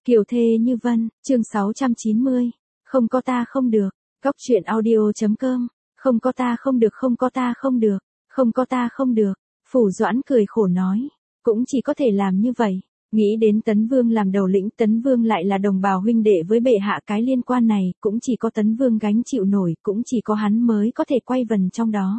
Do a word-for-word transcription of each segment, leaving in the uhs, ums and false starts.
Kiều thê như vân, chương sáu trăm chín mươi. Không có ta không được. Góc truyện audio.com. Không có ta không được, không có ta không được, không có ta không được. Phủ Doãn cười khổ nói. Cũng chỉ có thể làm như vậy. Nghĩ đến Tấn Vương làm đầu lĩnh, Tấn Vương lại là đồng bào huynh đệ với bệ hạ, cái liên quan này, cũng chỉ có Tấn Vương gánh chịu nổi, cũng chỉ có hắn mới có thể quay vần trong đó.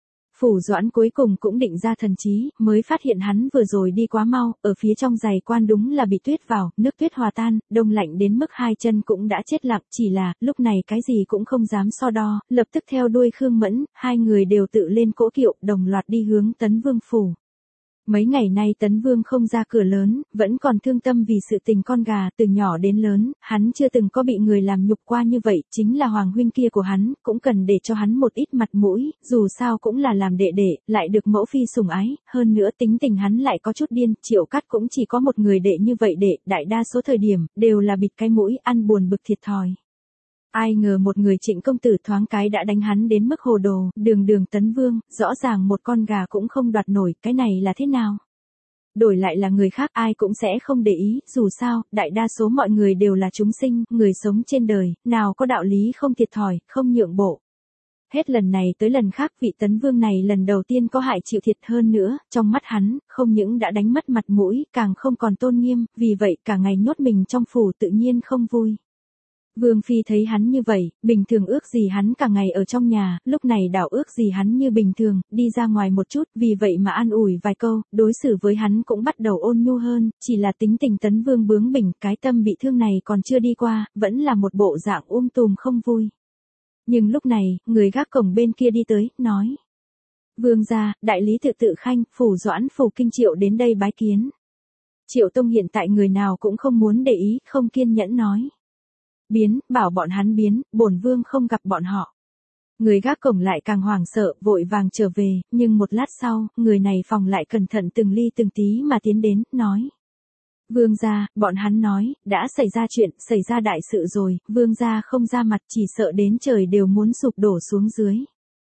Phủ Doãn cuối cùng cũng định ra thần trí, mới phát hiện hắn vừa rồi đi quá mau, ở phía trong giày quan đúng là bị tuyết vào, nước tuyết hòa tan, đông lạnh đến mức hai chân cũng đã chết lặng, chỉ là, lúc này cái gì cũng không dám so đo, lập tức theo đuôi Khương Mẫn, hai người đều tự lên cỗ kiệu, đồng loạt đi hướng Tấn Vương phủ. Mấy ngày nay Tấn Vương không ra cửa lớn, vẫn còn thương tâm vì sự tình con gà, từ nhỏ đến lớn, hắn chưa từng có bị người làm nhục qua như vậy, chính là hoàng huynh kia của hắn, cũng cần để cho hắn một ít mặt mũi, dù sao cũng là làm đệ đệ, lại được mẫu phi sủng ái, hơn nữa tính tình hắn lại có chút điên, Triệu Cát cũng chỉ có một người đệ như vậy đệ, đại đa số thời điểm, đều là bịt cái mũi, ăn buồn bực thiệt thòi. Ai ngờ một người Trịnh công tử thoáng cái đã đánh hắn đến mức hồ đồ, đường đường Tấn Vương, rõ ràng một con gà cũng không đoạt nổi, cái này là thế nào? Đổi lại là người khác ai cũng sẽ không để ý, dù sao, đại đa số mọi người đều là chúng sinh, người sống trên đời, nào có đạo lý không thiệt thòi, không nhượng bộ. Hết lần này tới lần khác vị Tấn Vương này lần đầu tiên có hại chịu thiệt hơn nữa, trong mắt hắn, không những đã đánh mất mặt mũi, càng không còn tôn nghiêm, vì vậy cả ngày nhốt mình trong phủ tự nhiên không vui. Vương Phi thấy hắn như vậy, bình thường ước gì hắn cả ngày ở trong nhà, lúc này đảo ước gì hắn như bình thường, đi ra ngoài một chút, vì vậy mà an ủi vài câu, đối xử với hắn cũng bắt đầu ôn nhu hơn, chỉ là tính tình Tấn Vương bướng bỉnh, cái tâm bị thương này còn chưa đi qua, vẫn là một bộ dạng um tùm không vui. Nhưng lúc này, người gác cổng bên kia đi tới, nói. Vương gia, đại lý tự tự khanh, phủ Doãn phủ Kinh Triệu đến đây bái kiến. Triệu Tông hiện tại người nào cũng không muốn để ý, không kiên nhẫn nói. Biến, bảo bọn hắn biến, bổn vương không gặp bọn họ. Người gác cổng lại càng hoảng sợ, vội vàng trở về, nhưng một lát sau, người này phòng lại cẩn thận từng ly từng tí mà tiến đến, nói. Vương gia, bọn hắn nói, đã xảy ra chuyện, xảy ra đại sự rồi, vương gia không ra mặt chỉ sợ đến trời đều muốn sụp đổ xuống dưới.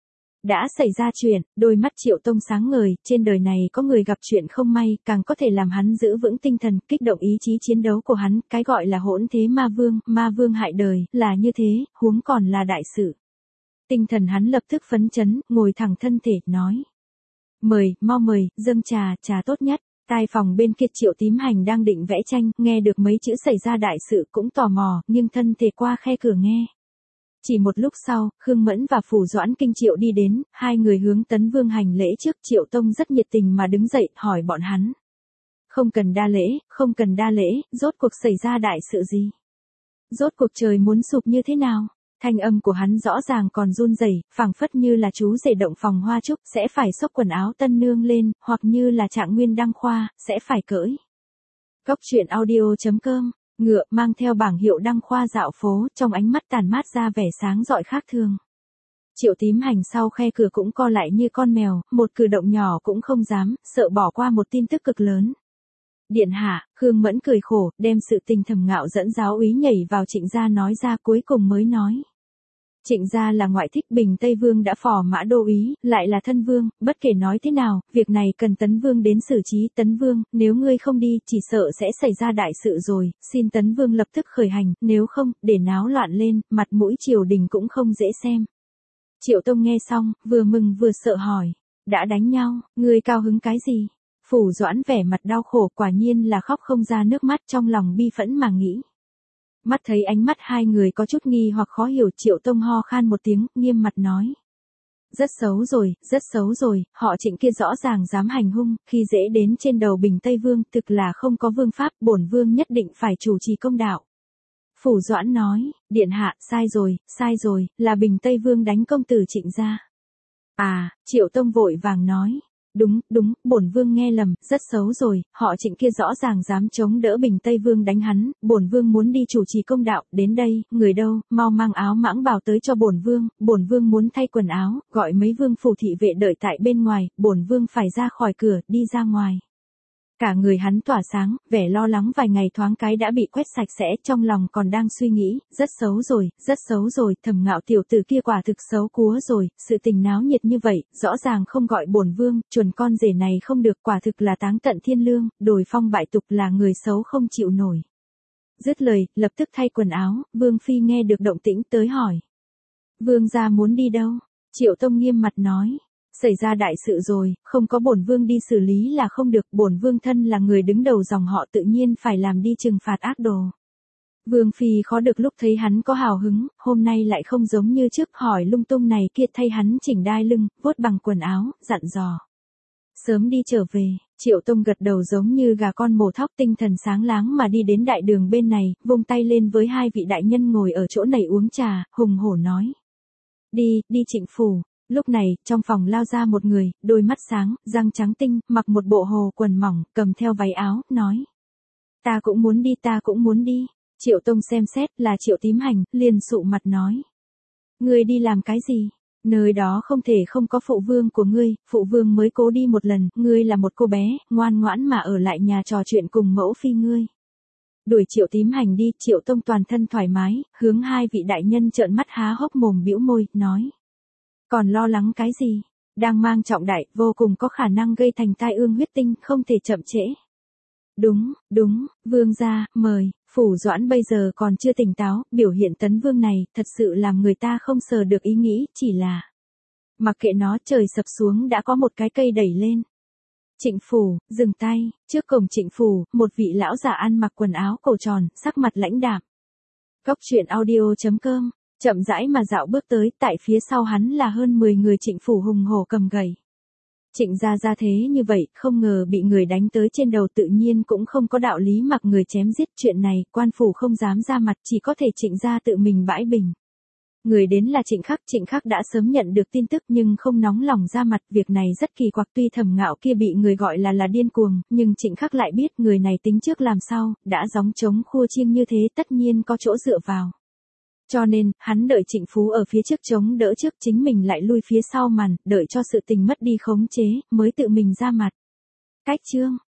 Đã xảy ra chuyện, đôi mắt Triệu Tông sáng ngời, trên đời này có người gặp chuyện không may, càng có thể làm hắn giữ vững tinh thần, kích động ý chí chiến đấu của hắn, cái gọi là hỗn thế ma vương, ma vương hại đời, là như thế, huống còn là đại sự. Tinh thần hắn lập tức phấn chấn, ngồi thẳng thân thể, nói. Mời, mau mời, dâng trà, trà tốt nhất. Tai phòng bên kia Triệu Tím Hành đang định vẽ tranh, nghe được mấy chữ xảy ra đại sự cũng tò mò, nhưng thân thể qua khe cửa nghe. Chỉ một lúc sau, Khương Mẫn và Phủ Doãn Kinh Triệu đi đến, hai người hướng Tấn Vương hành lễ trước, Triệu Tông rất nhiệt tình mà đứng dậy, hỏi bọn hắn. Không cần đa lễ, không cần đa lễ, rốt cuộc xảy ra đại sự gì? Rốt cuộc trời muốn sụp như thế nào? Thanh âm của hắn rõ ràng còn run rẩy, phảng phất như là chú rể động phòng hoa trúc, sẽ phải xốc quần áo tân nương lên, hoặc như là trạng nguyên đăng khoa, sẽ phải cởi. Góc truyện audio.com. Ngựa mang theo bảng hiệu đăng khoa dạo phố, trong ánh mắt tàn mát ra vẻ sáng rọi khác thường. Triệu Tím Hành sau khe cửa cũng co lại như con mèo, một cử động nhỏ cũng không dám, sợ bỏ qua một tin tức cực lớn. Điện hạ, Khương Mẫn cười khổ, đem sự tình Thẩm Ngạo dẫn giáo úy nhảy vào Trịnh gia nói ra, cuối cùng mới nói. Trịnh gia là ngoại thích Bình Tây Vương đã phò mã đô úy, lại là thân vương, bất kể nói thế nào, việc này cần Tấn Vương đến xử trí. Tấn Vương, nếu ngươi không đi, chỉ sợ sẽ xảy ra đại sự rồi, xin Tấn Vương lập tức khởi hành, nếu không, để náo loạn lên, mặt mũi triều đình cũng không dễ xem. Triệu Tông nghe xong, vừa mừng vừa sợ hỏi, đã đánh nhau, ngươi cao hứng cái gì? Phủ Doãn vẻ mặt đau khổ, quả nhiên là khóc không ra nước mắt, trong lòng bi phẫn mà nghĩ. Mắt thấy ánh mắt hai người có chút nghi hoặc khó hiểu, Triệu Tông ho khan một tiếng, nghiêm mặt nói. Rất xấu rồi, rất xấu rồi, họ Trịnh kia rõ ràng dám hành hung, khi dễ đến trên đầu Bình Tây Vương, thực là không có vương pháp, bổn vương nhất định phải chủ trì công đạo. Phủ Doãn nói, điện hạ, sai rồi, sai rồi, là Bình Tây Vương đánh công tử Trịnh gia. À, Triệu Tông vội vàng nói. Đúng, đúng, bổn vương nghe lầm, rất xấu rồi, họ Trịnh kia rõ ràng dám chống đỡ Bình Tây Vương đánh hắn, bổn vương muốn đi chủ trì công đạo, đến đây, người đâu, mau mang áo mãng bào tới cho bổn vương, bổn vương muốn thay quần áo, gọi mấy vương phủ thị vệ đợi tại bên ngoài, bổn vương phải ra khỏi cửa, đi ra ngoài. Cả người hắn tỏa sáng, vẻ lo lắng vài ngày thoáng cái đã bị quét sạch sẽ, trong lòng còn đang suy nghĩ, rất xấu rồi, rất xấu rồi, Thẩm Ngạo tiểu tử kia quả thực xấu cúa rồi, sự tình náo nhiệt như vậy, rõ ràng không gọi bổn vương, chuẩn con rể này không được, quả thực là táng tận thiên lương, đồi phong bại tục, là người xấu không chịu nổi. Dứt lời, lập tức thay quần áo, Vương Phi nghe được động tĩnh tới hỏi. Vương gia muốn đi đâu? Triệu Tông nghiêm mặt nói. Xảy ra đại sự rồi, không có bổn vương đi xử lý là không được, bổn vương thân là người đứng đầu dòng họ tự nhiên phải làm đi trừng phạt ác đồ. Vương Phi khó được lúc thấy hắn có hào hứng, hôm nay lại không giống như trước hỏi lung tung này kia thay hắn chỉnh đai lưng, vuốt bằng quần áo, dặn dò. Sớm đi trở về, Triệu Tông gật đầu giống như gà con mổ thóc tinh thần sáng láng mà đi đến đại đường bên này, vung tay lên với hai vị đại nhân ngồi ở chỗ này uống trà, hùng hổ nói. Đi, đi Trịnh phủ. Lúc này, trong phòng lao ra một người, đôi mắt sáng, răng trắng tinh, mặc một bộ hồ quần mỏng, cầm theo váy áo, nói. Ta cũng muốn đi, ta cũng muốn đi. Triệu Tông xem xét là Triệu Tím Hành, liền sụ mặt nói. Ngươi đi làm cái gì? Nơi đó không thể không có phụ vương của ngươi, phụ vương mới cố đi một lần, ngươi là một cô bé, ngoan ngoãn mà ở lại nhà trò chuyện cùng mẫu phi ngươi. Đuổi Triệu Tím Hành đi, Triệu Tông toàn thân thoải mái, hướng hai vị đại nhân trợn mắt há hốc mồm bĩu môi, nói. Còn lo lắng cái gì? Đang mang trọng đại, vô cùng có khả năng gây thành tai ương huyết tinh, không thể chậm trễ. Đúng, đúng, vương gia, mời, Phủ Doãn bây giờ còn chưa tỉnh táo, biểu hiện tấn vương này, thật sự làm người ta không sờ được ý nghĩ, chỉ là. Mặc kệ nó, trời sập xuống đã có một cái cây đẩy lên. Trịnh phủ, dừng tay, trước cổng Trịnh phủ, một vị lão già ăn mặc quần áo cổ tròn, sắc mặt lãnh đạm. Cốc truyện audio chấm com, chậm rãi mà dạo bước tới, tại phía sau hắn là hơn mười người Trịnh phủ hùng hổ cầm gậy. Trịnh gia gia thế như vậy, không ngờ bị người đánh tới trên đầu tự nhiên cũng không có đạo lý mặc người chém giết, chuyện này, quan phủ không dám ra mặt, chỉ có thể Trịnh gia tự mình bãi bình. Người đến là Trịnh Khắc, Trịnh Khắc đã sớm nhận được tin tức nhưng không nóng lòng ra mặt, việc này rất kỳ quặc, tuy Thẩm Ngạo kia bị người gọi là là điên cuồng, nhưng Trịnh Khắc lại biết người này tính trước làm sau, đã gióng trống khua chiêng như thế tất nhiên có chỗ dựa vào. Cho nên, hắn đợi Trịnh Phú ở phía trước chống đỡ trước, chính mình lại lui phía sau màn, đợi cho sự tình mất đi khống chế, mới tự mình ra mặt. Cách chương